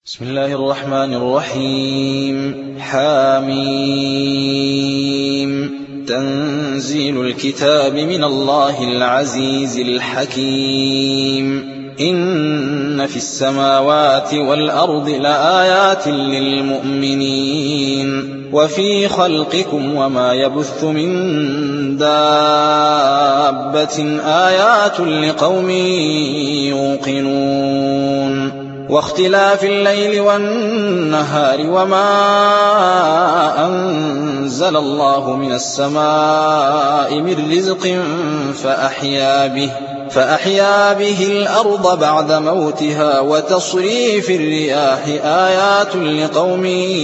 بسم الله الرحمن الرحيم. حاميم. تنزيل الكتاب من الله العزيز الحكيم. إن في السماوات والأرض لآيات للمؤمنين وفي خلقكم وما يبث من دابة آيات لقوم يوقنون واختلاف الليل والنهار وما أنزل الله من السماء من رزق فأحيا به الأرض بعد موتها وتصريف الرياح آيات لقوم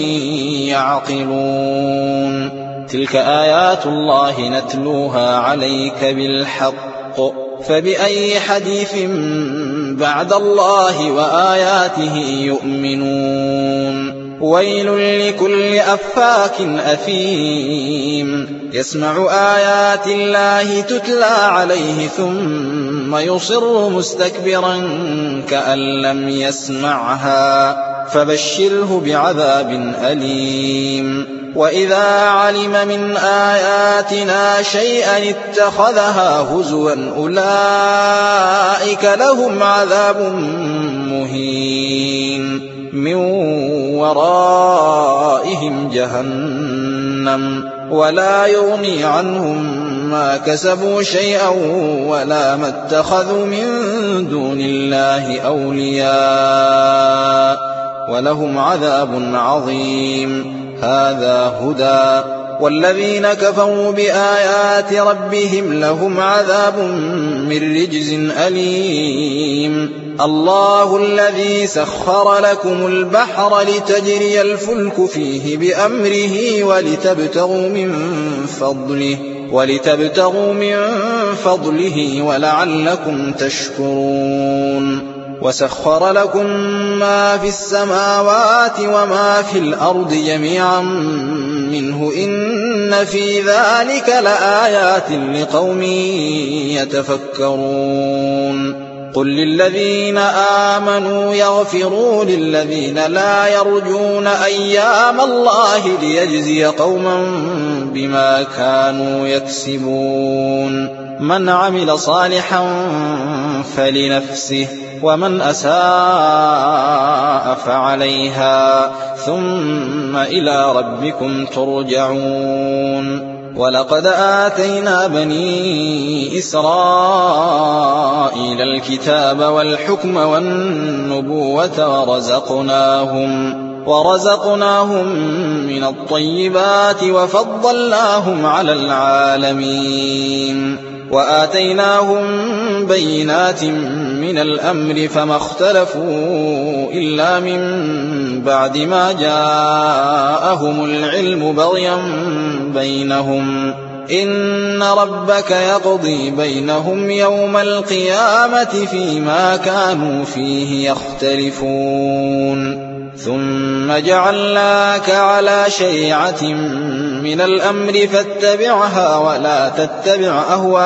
يعقلون. تلك آيات الله نتلوها عليك بالحق فبأي حديث بعد الله وآياته يؤمنون. ويل لكل أفاك أثيم يسمع آيات الله تتلى عليه ثم يصر مستكبرا كأن لم يسمعها فبشره بعذاب أليم. وإذا علم من آياتنا شيئا اتخذها هزوا أولئك لهم عذاب مهين من ورائهم جهنم ولا يغني عنهم ما كسبوا شيئا ولا ما اتخذوا من دون الله أولياء ولهم عذاب عظيم. هذا هدى والذين كفروا بآيات ربهم لهم عذاب من رجز أليم. الله الذي سخر لكم البحر لتجري الفلك فيه بأمره ولتبتغوا من فضله ولعلكم تشكرون. وسخر لكم ما في السماوات وما في الأرض جميعا منه إن في ذلك لآيات لقوم يتفكرون. قل للذين آمنوا يغفروا للذين لا يرجون أيام الله ليجزي قوما بما كانوا يكسبون. من عمل صالحا فلنفسه ومن أساء فعليها ثم إلى ربكم ترجعون. ولقد آتينا بني إسرائيل الكتاب والحكم والنبوة ورزقناهم من الطيبات وفضلناهم على العالمين وآتيناهم بينات من الأمر فما اختلفوا إلا من بعد ما جاءهم العلم بغيا بينهم. إن ربك يقضي بينهم يوم القيامة فيما كانوا فيه يختلفون. ثم جعلناك على شريعة من الأمر فاتبعها ولا تتبع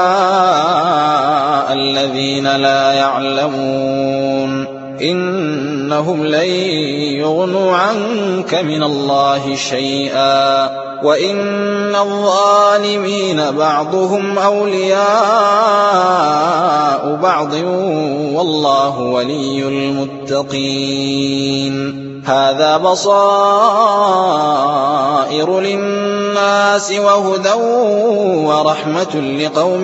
أهواء الذين لا يعلمون إنهم لن يغنوا عنك من الله شيئا وإن الظالمين بعضهم أولياء بعض والله ولي المتقين. هذا بصائر للناس وهدى ورحمة لقوم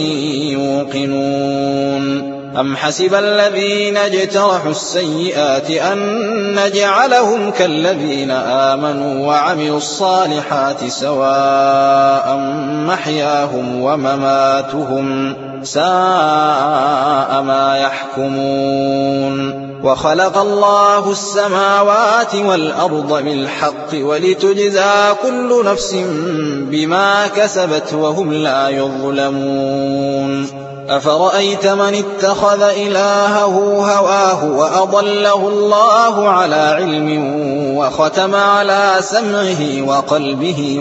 يوقنون. أم حسب الذين اجترحوا السيئات أن نجعلهم كالذين آمنوا وعملوا الصالحات سواء محياهم ومماتهم ساء ما يحكمون. وخلق الله السماوات والأرض بالحق ولتجزى كل نفس بما كسبت وهم لا يظلمون. أفرأيت من اتخذ إلهه هواه وأضله الله على علم وختم على سمعه وقلبه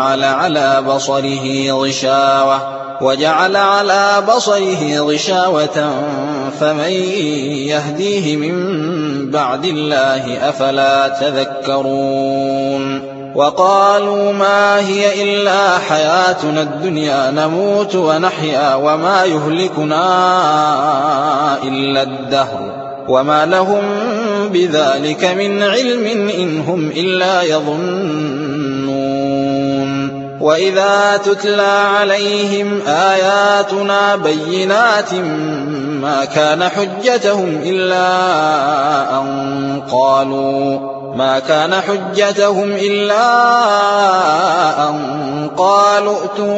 وجعل على بصره غشاوة فمن يهديه من بعد الله أفلا تذكرون وقالوا ما هي إلا حياتنا الدنيا نموت ونحيا وما يهلكنا إلا الدهر وما لهم بذلك من علم إن هم إلا يظنون وإذا تتلى عليهم آياتنا بينات ما كان حجتهم إلا أن قالوا ائتوا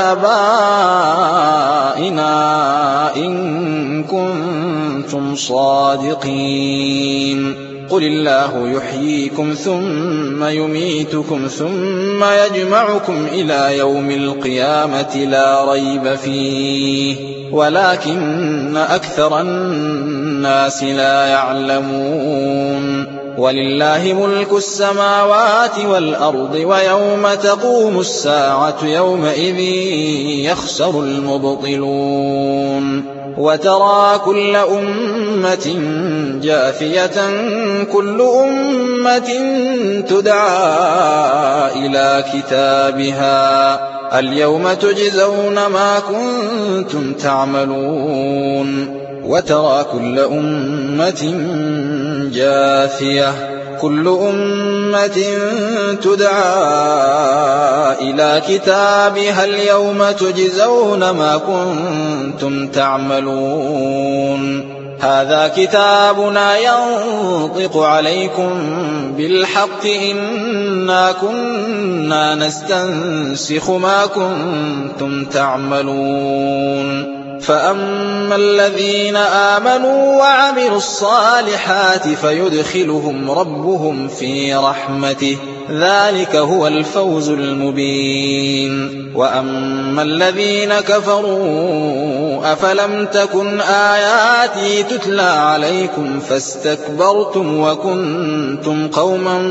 بآبائنا إن كنتم صادقين قل الله يحييكم ثم يميتكم ثم يجمعكم إلى يوم القيامة لا ريب فيه ولكن أكثر الناس لا يعلمون ولله ملك السماوات والأرض ويوم تقوم الساعة يومئذ يخسر المبطلون وترى كل أمة جاثية كل أمة تدعى إلى كتابها اليوم تجزون ما كنتم تعملون وترى كل أمة جاثية كل أمة تدعى إلى كتابها اليوم تجزون ما كنتم تعملون هذا كتابنا ينطق عليكم بالحق إنا كنا نستنسخ ما كنتم تعملون فأما الذين آمنوا وعملوا الصالحات فيدخلهم ربهم في رحمته ذلك هو الفوز المبين وأما الذين كفروا أفلم تكن آياتي تتلى عليكم فاستكبرتم وكنتم قوما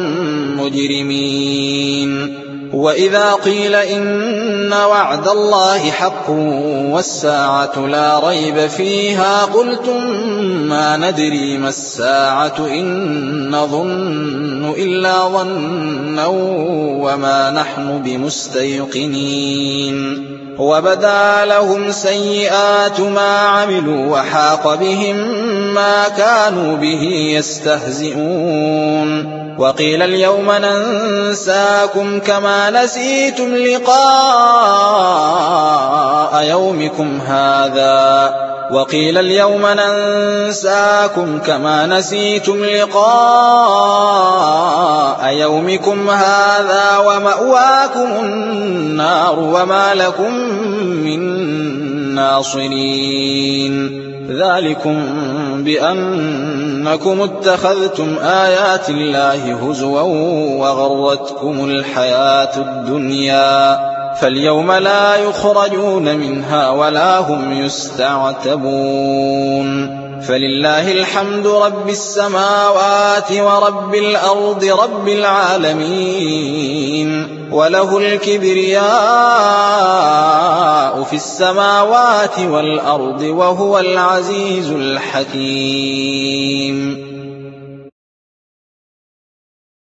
مجرمين وإذا قيل إن وعد الله حق والساعة لا ريب فيها قلتم ما ندري ما الساعة إن نظن إلا ظنا وما نحن بمستيقنين وبدا لهم سيئات ما عملوا وحاق بهم ما كانوا به يستهزئون وقيل اليوم ننساكم كما نسيتم لقاء يومكم هذا ومأواكم النار وما لكم من ناصرين ذلكم بأنكم اتخذتم آيات الله هزوا وغرتكم الحياة الدنيا فاليوم لا يخرجون منها ولا هم يستعتبون فلله الحمد رب السماوات ورب الأرض رب العالمين وله الكبرياء في السماوات والأرض وهو العزيز الحكيم